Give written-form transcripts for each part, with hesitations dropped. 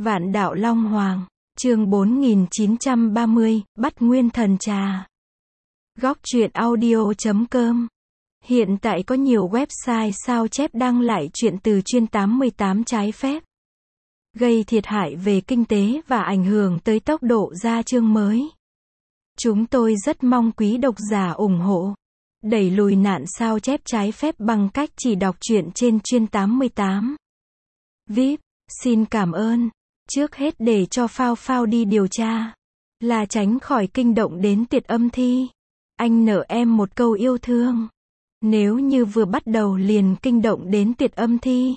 Vạn đạo Long Hoàng, chương 4930, bắt nguyên thần trà. Góc truyện audio.com. Hiện tại có nhiều website sao chép đăng lại truyện từ chuyên 88 trái phép, gây thiệt hại về kinh tế và ảnh hưởng tới tốc độ ra chương mới. Chúng tôi rất mong quý độc giả ủng hộ, đẩy lùi nạn sao chép trái phép bằng cách chỉ đọc truyện trên chuyên 88. VIP, xin cảm ơn. Trước hết để cho Phao đi điều tra, là tránh khỏi kinh động đến Tiệt Âm Thi. Anh nợ em một câu yêu thương. Nếu như vừa bắt đầu liền kinh động đến Tiệt Âm Thi,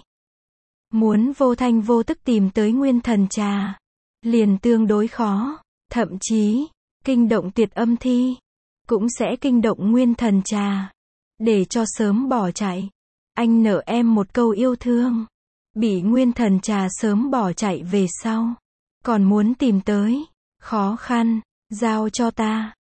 muốn vô thanh vô tức tìm tới nguyên thần trà, liền tương đối khó. Thậm chí, kinh động Tiệt Âm Thi, cũng sẽ kinh động nguyên thần trà, để cho sớm bỏ chạy. Anh nợ em một câu yêu thương. Bị nguyên thần trà sớm bỏ chạy về sau, còn muốn tìm tới, khó khăn, giao cho ta.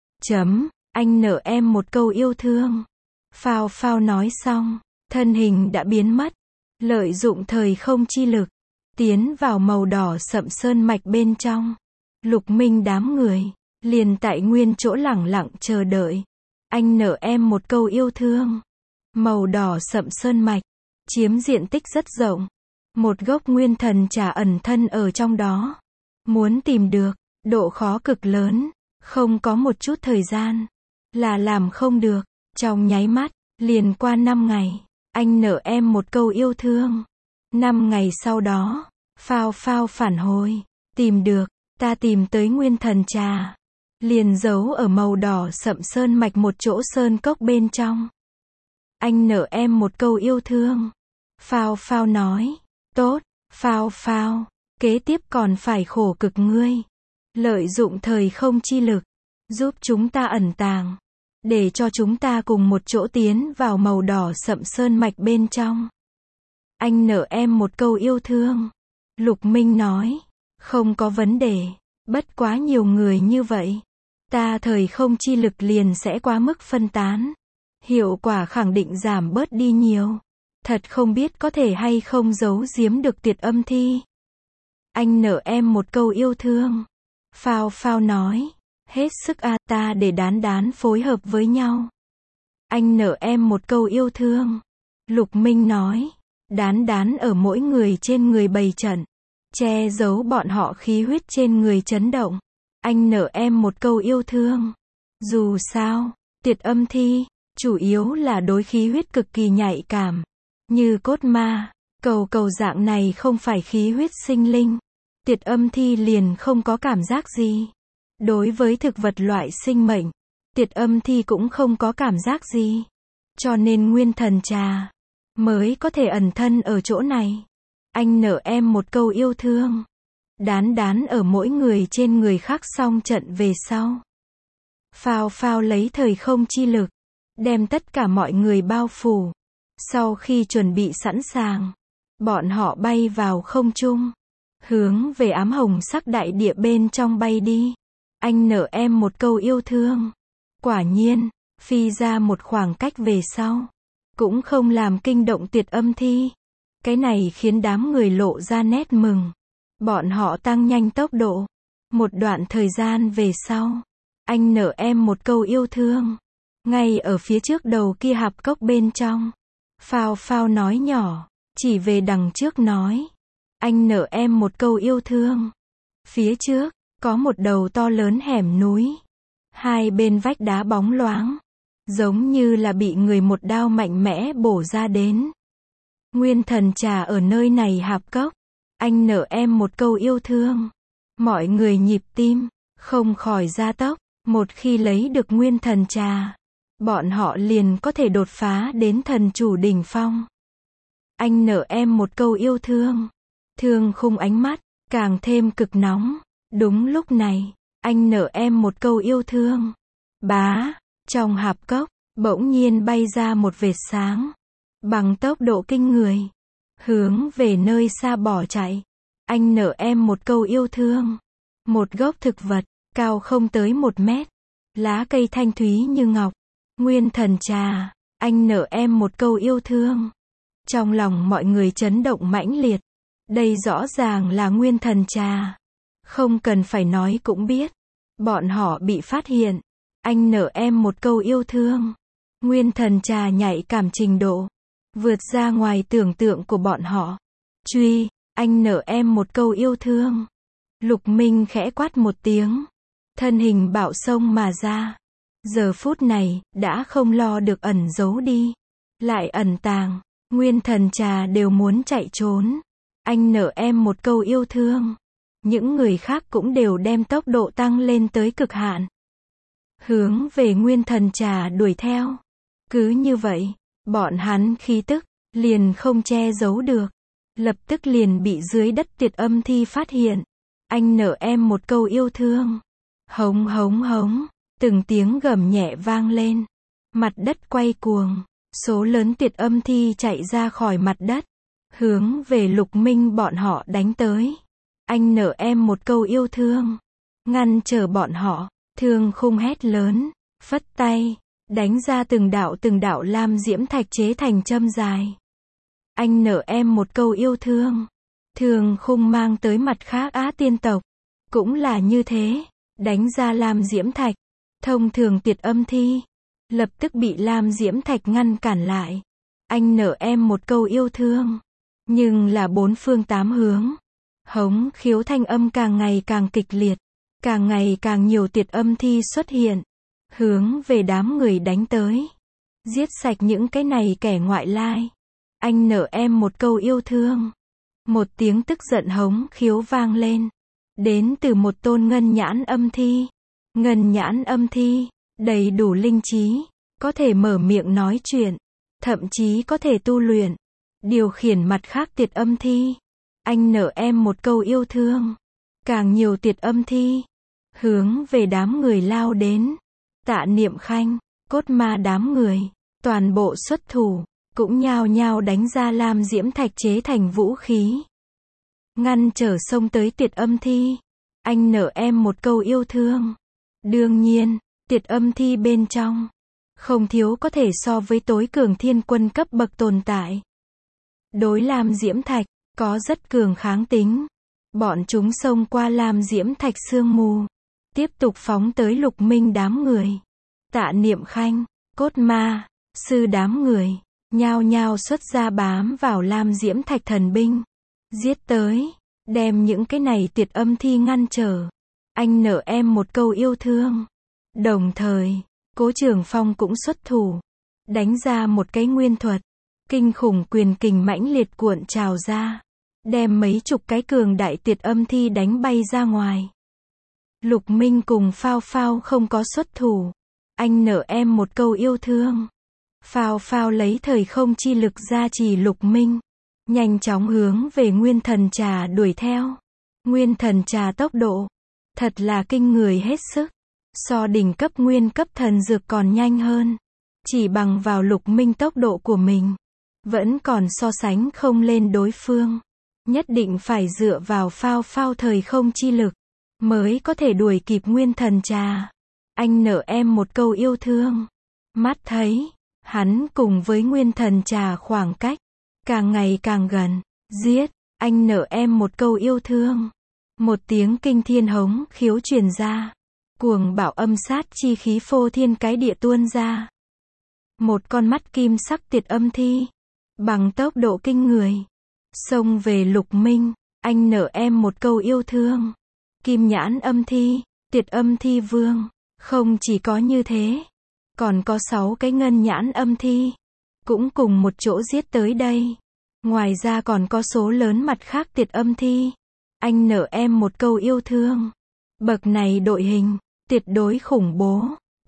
Anh nợ em một câu yêu thương. Phao nói xong, thân hình đã biến mất, lợi dụng thời không chi lực, tiến vào màu đỏ sậm sơn mạch bên trong. Lục Minh đám người, liền tại nguyên chỗ lẳng lặng chờ đợi. Anh nợ em một câu yêu thương. Màu đỏ sậm sơn mạch, chiếm diện tích rất rộng. Một gốc nguyên thần trà ẩn thân ở trong đó. Muốn tìm được, độ khó cực lớn, không có một chút thời gian, là làm không được. Trong nháy mắt, liền qua 5 ngày, anh nợ em một câu yêu thương. 5 ngày sau đó, Phao phản hồi, tìm được, ta tìm tới nguyên thần trà. Liền giấu ở màu đỏ sậm sơn mạch một chỗ sơn cốc bên trong. Anh nợ em một câu yêu thương. Phao nói. Tốt, Phao, kế tiếp còn phải khổ cực ngươi. Lợi dụng thời không chi lực, giúp chúng ta ẩn tàng, để cho chúng ta cùng một chỗ tiến vào màu đỏ sậm sơn mạch bên trong. Anh nợ em một câu yêu thương. Lục Minh nói, không có vấn đề, bất quá nhiều người như vậy, ta thời không chi lực liền sẽ quá mức phân tán. Hiệu quả khẳng định giảm bớt đi nhiều. Thật không biết có thể hay không giấu giếm được Tiệt Âm Thi. Anh nợ em một câu yêu thương. Phao nói, hết sức ta để đán phối hợp với nhau. Anh nợ em một câu yêu thương. Lục Minh nói, đán ở mỗi người trên người bày trận, che giấu bọn họ khí huyết trên người chấn động. Anh nợ em một câu yêu thương. Dù sao, Tiệt Âm Thi, chủ yếu là đối khí huyết cực kỳ nhạy cảm. Như cốt ma, cầu dạng này không phải khí huyết sinh linh. Tiệt Âm Thi liền không có cảm giác gì. Đối với thực vật loại sinh mệnh, Tiệt Âm Thi cũng không có cảm giác gì. Cho nên nguyên thần trà mới có thể ẩn thân ở chỗ này. Anh nợ em một câu yêu thương. Đán ở mỗi người trên người khác xong trận về sau. Phao lấy thời không chi lực, đem tất cả mọi người bao phủ. Sau khi chuẩn bị sẵn sàng, bọn họ bay vào không trung, hướng về ám hồng sắc đại địa bên trong bay đi. Anh nợ em một câu yêu thương. Quả nhiên, phi ra một khoảng cách về sau, cũng không làm kinh động Tiệt Âm Thi. Cái này khiến đám người lộ ra nét mừng. Bọn họ tăng nhanh tốc độ. Một đoạn thời gian về sau, anh nợ em một câu yêu thương. Ngay ở phía trước đầu kia hạp cốc bên trong, Phao nói nhỏ, chỉ về đằng trước nói. Anh nợ em một câu yêu thương. Phía trước, có một đầu to lớn hẻm núi. Hai bên vách đá bóng loáng, giống như là bị người một đao mạnh mẽ bổ ra đến. Nguyên thần trà ở nơi này hạp cốc. Anh nợ em một câu yêu thương. Mọi người nhịp tim, không khỏi gia tốc. Một khi lấy được nguyên thần trà, bọn họ liền có thể đột phá đến thần chủ đỉnh phong. Anh nợ em một câu yêu thương. Thương khung ánh mắt, càng thêm cực nóng. Đúng lúc này, anh nợ em một câu yêu thương. Bá, trong hạp cốc, bỗng nhiên bay ra một vệt sáng. Bằng tốc độ kinh người, hướng về nơi xa bỏ chạy. Anh nợ em một câu yêu thương. Một gốc thực vật, cao không tới 1 mét. Lá cây thanh thúy như ngọc. Nguyên thần trà, anh nợ em một câu yêu thương. Trong lòng mọi người chấn động mãnh liệt. Đây rõ ràng là nguyên thần trà. Không cần phải nói cũng biết. Bọn họ bị phát hiện. Anh nợ em một câu yêu thương. Nguyên thần trà nhạy cảm trình độ. Vượt ra ngoài tưởng tượng của bọn họ. Truy, anh nợ em một câu yêu thương. Lục Minh khẽ quát một tiếng. Thân hình bạo xông mà ra. Giờ phút này, đã không lo được ẩn giấu đi. Lại ẩn tàng. Nguyên thần trà đều muốn chạy trốn. Anh nợ em một câu yêu thương. Những người khác cũng đều đem tốc độ tăng lên tới cực hạn. Hướng về nguyên thần trà đuổi theo. Cứ như vậy, bọn hắn khí tức, liền không che giấu được. Lập tức liền bị dưới đất Tiệt Âm Thi phát hiện. Anh nợ em một câu yêu thương. Hống hống hống, từng tiếng gầm nhẹ vang lên. Mặt đất quay cuồng, số lớn Tiệt Âm Thi chạy ra khỏi mặt đất. Hướng về Lục Minh bọn họ đánh tới. Anh nợ em một câu yêu thương. Ngăn trở bọn họ, Thương Khung hét lớn, phất tay, đánh ra từng đạo lam diễm thạch chế thành châm dài. Anh nợ em một câu yêu thương. Thương Khung mang tới mặt khác Á tiên tộc. Cũng là như thế, đánh ra lam diễm thạch. Thông thường Tiệt Âm Thi, lập tức bị lam diễm thạch ngăn cản lại. Anh nợ em một câu yêu thương. Nhưng là bốn phương tám hướng. Hống khiếu thanh âm càng ngày càng kịch liệt. Càng ngày càng nhiều Tiệt Âm Thi xuất hiện. Hướng về đám người đánh tới. Giết sạch những cái này kẻ ngoại lai. Anh nợ em một câu yêu thương. Một tiếng tức giận hống khiếu vang lên. Đến từ một tôn ngân nhãn âm thi. Ngân nhãn âm thi, đầy đủ linh trí. Có thể mở miệng nói chuyện. Thậm chí có thể tu luyện. Điều khiển mặt khác Tiệt Âm Thi. Anh nợ em một câu yêu thương. Càng nhiều Tiệt Âm Thi. Hướng về đám người lao đến. Tạ Niệm Khanh, Cốt Ma đám người. Toàn bộ xuất thủ. Cũng nhao nhao đánh ra lam diễm thạch chế thành vũ khí. Ngăn trở xông tới Tiệt Âm Thi. Anh nợ em một câu yêu thương. Đương nhiên, Tiệt Âm Thi bên trong. Không thiếu có thể so với tối cường thiên quân cấp bậc tồn tại. Đối lam diễm thạch, có rất cường kháng tính. Bọn chúng xông qua lam diễm thạch sương mù. Tiếp tục phóng tới Lục Minh đám người. Tạ Niệm Khanh, Cốt Ma, Sư đám người. Nhao nhao xuất ra bám vào lam diễm thạch thần binh. Giết tới. Đem những cái này Tiệt Âm Thi ngăn trở. Anh nợ em một câu yêu thương. Đồng thời, Cố Trường Phong cũng xuất thủ. Đánh ra một cái nguyên thuật. Kinh khủng quyền kình mãnh liệt cuộn trào ra. Đem mấy chục cái cường đại Tiệt Âm Thi đánh bay ra ngoài. Lục Minh cùng Phao Phao không có xuất thủ. Anh nợ em một câu yêu thương. Phao Phao lấy thời không chi lực gia trì Lục Minh. Nhanh chóng hướng về nguyên thần trà đuổi theo. Nguyên thần trà tốc độ. Thật là kinh người hết sức. So đỉnh cấp nguyên cấp thần dược còn nhanh hơn. Chỉ bằng vào Lục Minh tốc độ của mình. Vẫn còn so sánh không lên đối phương. Nhất định phải dựa vào Phao Phao thời không chi lực. Mới có thể đuổi kịp nguyên thần trà. Anh nợ em một câu yêu thương. Mắt thấy. Hắn cùng với nguyên thần trà khoảng cách. Càng ngày càng gần. Giết. Anh nợ em một câu yêu thương. Một tiếng kinh thiên hống khiếu truyền ra. Cuồng bạo âm sát chi khí phô thiên cái địa tuôn ra. Một con mắt kim sắc Tiệt Âm Thi. Bằng tốc độ kinh người. Xông về Lục Minh. Anh nợ em một câu yêu thương. Kim nhãn âm thi. Tiệt Âm Thi vương. Không chỉ có như thế. Còn có 6 cái ngân nhãn âm thi. Cũng cùng một chỗ giết tới đây. Ngoài ra còn có số lớn mặt khác Tiệt Âm Thi. Anh nợ em một câu yêu thương. Bậc này đội hình. Tuyệt đối khủng bố.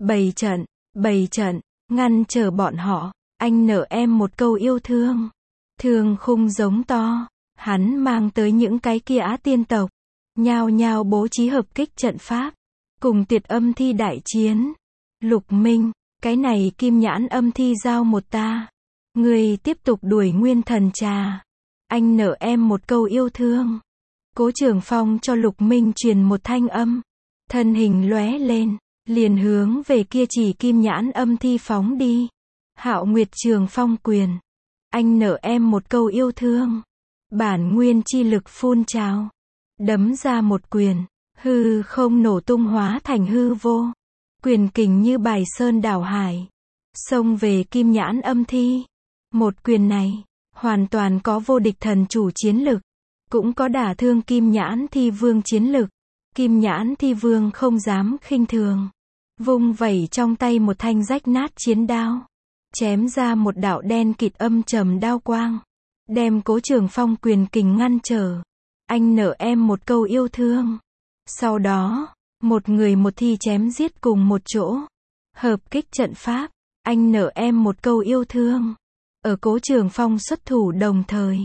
Bày trận. Ngăn trở bọn họ. Anh nợ em một câu yêu thương. Thương Khung giống to. Hắn mang tới những cái kia Á tiên tộc. Nhao nhao bố trí hợp kích trận pháp. Cùng Tiệt Âm Thi đại chiến. Lục Minh. Cái này kim nhãn âm thi giao một ta. Người tiếp tục đuổi nguyên thần trà. Anh nợ em một câu yêu thương. Cố Trường Phong cho Lục Minh truyền một thanh âm. Thân hình lóe lên. Liền hướng về kia chỉ kim nhãn âm thi phóng đi. Hạo Nguyệt Trường Phong quyền. Anh nợ em một câu yêu thương. Bản nguyên chi lực phun trào. Đấm ra một quyền. Hư không nổ tung hóa thành hư vô. Quyền kình như bài sơn đảo hải. Xông về Kim Nhãn Âm Thi. Một quyền này, hoàn toàn có vô địch thần chủ chiến lực. Cũng có đả thương Kim Nhãn Thi Vương chiến lực. Kim Nhãn Thi Vương không dám khinh thường. Vung vẩy trong tay một thanh rách nát chiến đao. Chém ra một đạo đen kịt âm trầm đao quang. Đem Cố Trường Phong quyền kình ngăn trở. Anh nợ em một câu yêu thương. Sau đó, một người một thi chém giết cùng một chỗ. Hợp kích trận pháp. Anh nợ em một câu yêu thương. Ở Cố Trường Phong xuất thủ đồng thời.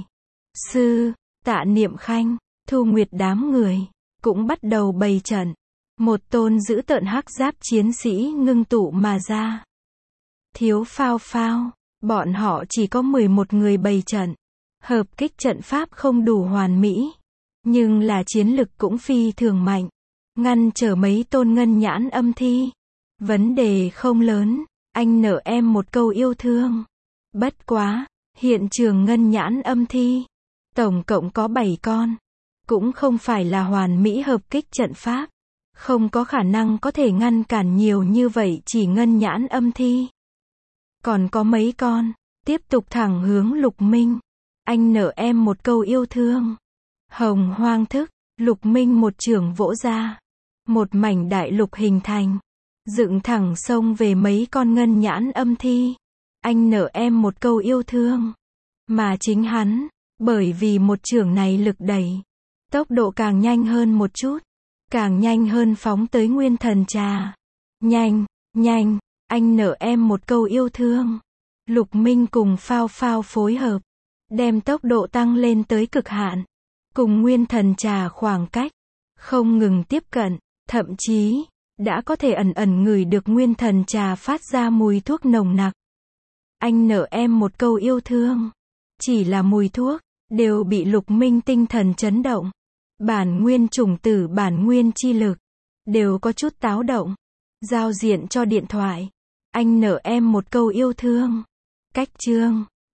Sư, Tạ Niệm Khanh, Thu Nguyệt đám người. Cũng bắt đầu bày trận. Một tôn dữ tợn hắc giáp chiến sĩ ngưng tụ mà ra. Thiếu phao phao. Bọn họ chỉ có 11 người bày trận. Hợp kích trận pháp không đủ hoàn mỹ. Nhưng là chiến lực cũng phi thường mạnh. Ngăn trở mấy tôn ngân nhãn âm thi. Vấn đề không lớn. Anh nợ em một câu yêu thương. Bất quá, hiện trường ngân nhãn âm thi. Tổng cộng có 7 con. Cũng không phải là hoàn mỹ hợp kích trận pháp. Không có khả năng có thể ngăn cản nhiều như vậy chỉ ngân nhãn âm thi. Còn có mấy con. Tiếp tục thẳng hướng Lục Minh. Anh nợ em một câu yêu thương. Hồng Hoang thức. Lục Minh một chưởng vỗ ra. Một mảnh đại lục hình thành. Dựng thẳng sông về mấy con ngân nhãn âm thi. Anh nợ em một câu yêu thương. Mà chính hắn, bởi vì một chưởng này lực đẩy. Tốc độ càng nhanh hơn một chút. Càng nhanh hơn phóng tới Nguyên Thần Trà. Nhanh, nhanh, anh nợ em một câu yêu thương. Lục Minh cùng phao phao phối hợp. Đem tốc độ tăng lên tới cực hạn. Cùng Nguyên Thần Trà khoảng cách. Không ngừng tiếp cận. Thậm chí, đã có thể ẩn ẩn ngửi được Nguyên Thần Trà phát ra mùi thuốc nồng nặc. Anh nợ em một câu yêu thương. Chỉ là mùi thuốc, đều bị Lục Minh tinh thần chấn động. Bản nguyên chủng tử bản nguyên chi lực. Đều có chút táo động. Giao diện cho điện thoại. Anh nợ em một câu yêu thương. Cách chương.